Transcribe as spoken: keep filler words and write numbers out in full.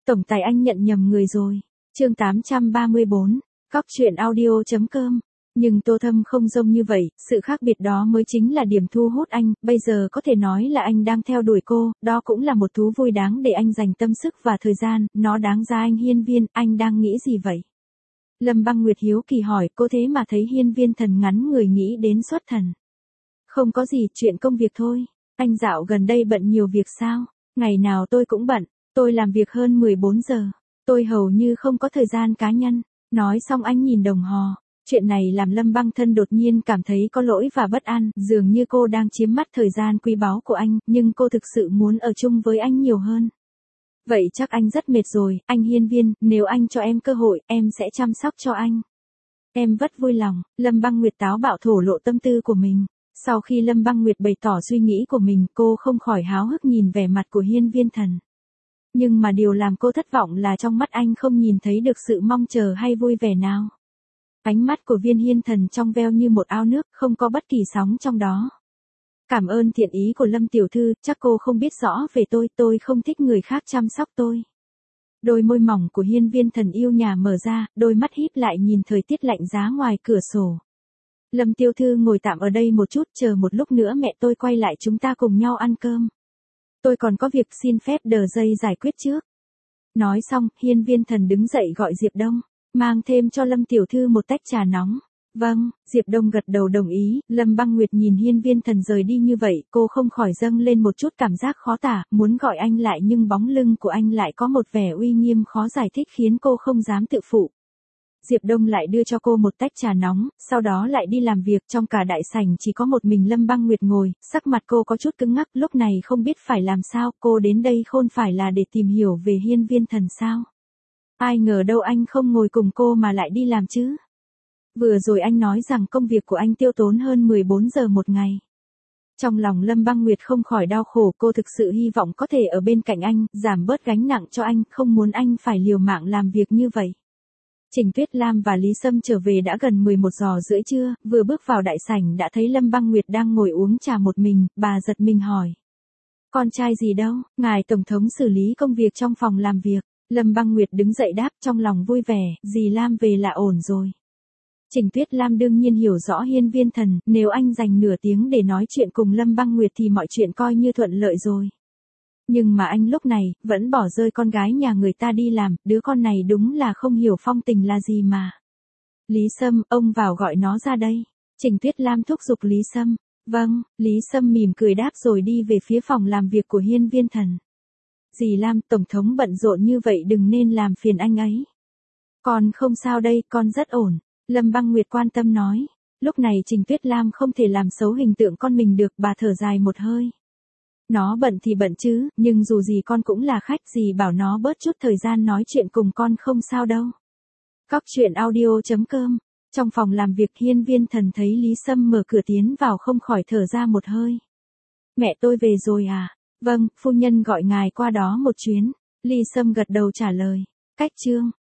Tổng tài anh nhận nhầm người rồi. Chương tám trăm ba mươi bốn. Cóc truyện audio.com. Nhưng Tô Thâm không giống như vậy, sự khác biệt đó mới chính là điểm thu hút anh, bây giờ có thể nói là anh đang theo đuổi cô, đó cũng là một thú vui đáng để anh dành tâm sức và thời gian, nó đáng ra anh. Hiên Viên, anh đang nghĩ gì vậy? Lâm Băng Nguyệt hiếu kỳ hỏi, cô thế mà thấy Hiên Viên Thần ngắn người nghĩ đến xuất thần. Không có gì, chuyện công việc thôi. Anh dạo gần đây bận nhiều việc sao? Ngày nào tôi cũng bận, tôi làm việc hơn mười bốn giờ, tôi hầu như không có thời gian cá nhân. Nói xong anh nhìn đồng hồ. Chuyện này làm Lâm Băng Thân đột nhiên cảm thấy có lỗi và bất an, dường như cô đang chiếm mất thời gian quý báu của anh, nhưng cô thực sự muốn ở chung với anh nhiều hơn. Vậy chắc anh rất mệt rồi, anh Hiên Viên, nếu anh cho em cơ hội, em sẽ chăm sóc cho anh. Em rất vui lòng. Lâm Băng Nguyệt táo bạo thổ lộ tâm tư của mình. Sau khi Lâm Băng Nguyệt bày tỏ suy nghĩ của mình, cô không khỏi háo hức nhìn vẻ mặt của Hiên Viên Thần. Nhưng mà điều làm cô thất vọng là trong mắt anh không nhìn thấy được sự mong chờ hay vui vẻ nào. Ánh mắt của Viên Hiên Thần trong veo như một ao nước, không có bất kỳ sóng trong đó. Cảm ơn thiện ý của Lâm tiểu thư, chắc cô không biết rõ về tôi, tôi không thích người khác chăm sóc tôi. Đôi môi mỏng của Hiên Viên Thần yêu nhà mở ra, đôi mắt híp lại nhìn thời tiết lạnh giá ngoài cửa sổ. Lâm tiểu thư ngồi tạm ở đây một chút, chờ một lúc nữa mẹ tôi quay lại chúng ta cùng nhau ăn cơm. Tôi còn có việc xin phép đờ dây giải quyết trước. Nói xong, Hiên Viên Thần đứng dậy gọi Diệp Đông, mang thêm cho Lâm tiểu thư một tách trà nóng. Vâng, Diệp Đông gật đầu đồng ý. Lâm Băng Nguyệt nhìn Hiên Viên Thần rời đi như vậy, cô không khỏi dâng lên một chút cảm giác khó tả, muốn gọi anh lại nhưng bóng lưng của anh lại có một vẻ uy nghiêm khó giải thích khiến cô không dám tự phụ. Diệp Đông lại đưa cho cô một tách trà nóng, sau đó lại đi làm việc. Trong cả đại sảnh chỉ có một mình Lâm Băng Nguyệt ngồi, sắc mặt cô có chút cứng ngắc, lúc này không biết phải làm sao. Cô đến đây không phải là để tìm hiểu về Hiên Viên Thần sao? Ai ngờ đâu anh không ngồi cùng cô mà lại đi làm chứ? Vừa rồi anh nói rằng công việc của anh tiêu tốn hơn mười bốn giờ một ngày. Trong lòng Lâm Băng Nguyệt không khỏi đau khổ, cô thực sự hy vọng có thể ở bên cạnh anh, giảm bớt gánh nặng cho anh, không muốn anh phải liều mạng làm việc như vậy. Trình Tuyết Lam và Lý Sâm trở về đã gần mười một giờ rưỡi trưa, vừa bước vào đại sảnh đã thấy Lâm Băng Nguyệt đang ngồi uống trà một mình, bà giật mình hỏi. Con trai gì đâu, ngài tổng thống xử lý công việc trong phòng làm việc. Lâm Băng Nguyệt đứng dậy đáp, trong lòng vui vẻ, dì Lam về là ổn rồi. Trình Tuyết Lam đương nhiên hiểu rõ Hiên Viên Thần, nếu anh dành nửa tiếng để nói chuyện cùng Lâm Băng Nguyệt thì mọi chuyện coi như thuận lợi rồi. Nhưng mà anh lúc này, vẫn bỏ rơi con gái nhà người ta đi làm, đứa con này đúng là không hiểu phong tình là gì mà. Lý Sâm, ông vào gọi nó ra đây. Trình Tuyết Lam thúc giục Lý Sâm. Vâng, Lý Sâm mỉm cười đáp rồi đi về phía phòng làm việc của Hiên Viên Thần. Dì Lam, tổng thống bận rộn như vậy đừng nên làm phiền anh ấy. Con không sao đây, con rất ổn. Lâm Băng Nguyệt quan tâm nói. Lúc này Trình Tuyết Lam không thể làm xấu hình tượng con mình được, bà thở dài một hơi. Nó bận thì bận chứ, nhưng dù gì con cũng là khách, dì bảo nó bớt chút thời gian nói chuyện cùng con không sao đâu. Cóc truyện audio.com. Trong phòng làm việc Hiên Viên Thần thấy Lý Sâm mở cửa tiến vào không khỏi thở ra một hơi. Mẹ tôi về rồi à? Vâng, phu nhân gọi ngài qua đó một chuyến. Lý Sâm gật đầu trả lời. Cách chương.